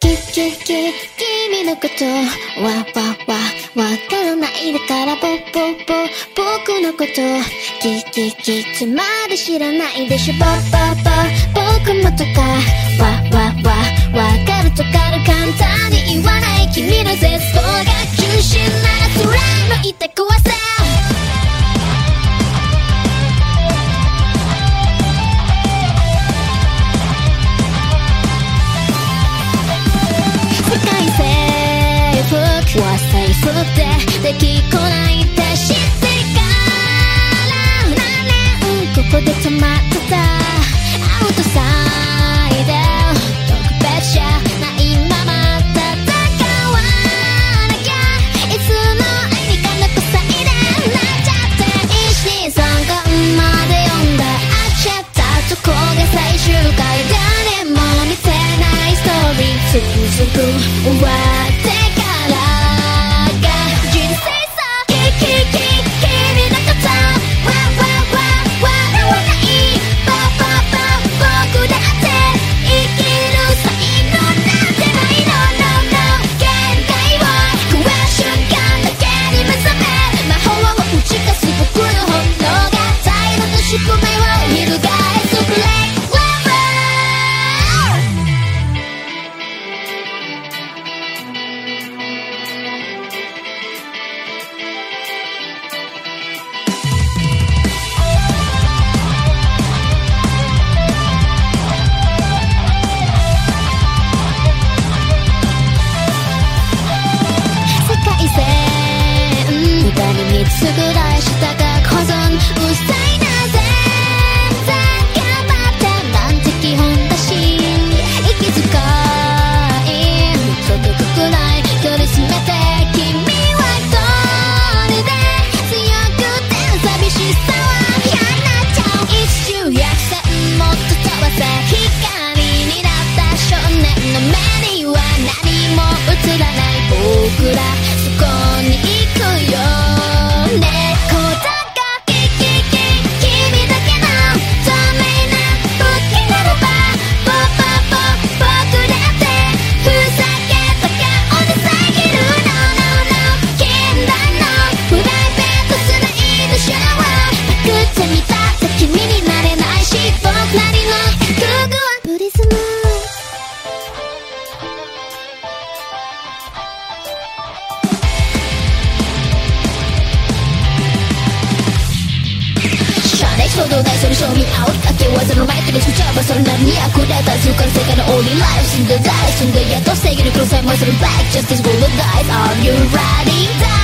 君のことわからないだから僕のことつまで知らないでしょ僕もとかわかるとか簡単に言わない君の絶望が中心なら辛いの痛くはさ世界征服はセーフでできこないって知ってから何年ここで止まってたアウトサイダー特別じゃないまま戦わなきゃいつの間にか残さいでなっちゃって1、2、3巻まで読んだあっちゃったとこが最終回誰も見てないストーリー続く終わってからが人生さ君のこと笑わない僕だって生きる才能なんてないの No 限界を超える瞬間だけに目覚め魔法を打ち消す僕の本能が態度と宿命を翻すブレイク3つぐらい下が保存うさいな全然頑張ってなんて基本だし息遣い届くくらい苦しめて君は一人で強くて寂しさは嫌になっちゃう一中百戦もっと飛ばせ光になった少年の目には何も映らない僕らそこに行くよ猫だが君だけの透明な武器ならば僕だってふざけた顔で遮る No 禁断のプライベートすないでしょうパクってみたって君になれないし僕なりの覚悟はプリズム衝動ないそれ賞味青いかけ技の前手が作っちゃえばそれなりに溢れた通過の世界のオーリーライフ死んで大死んでやっと正義の黒さえ燃えする Black Justice will dies Are you ready?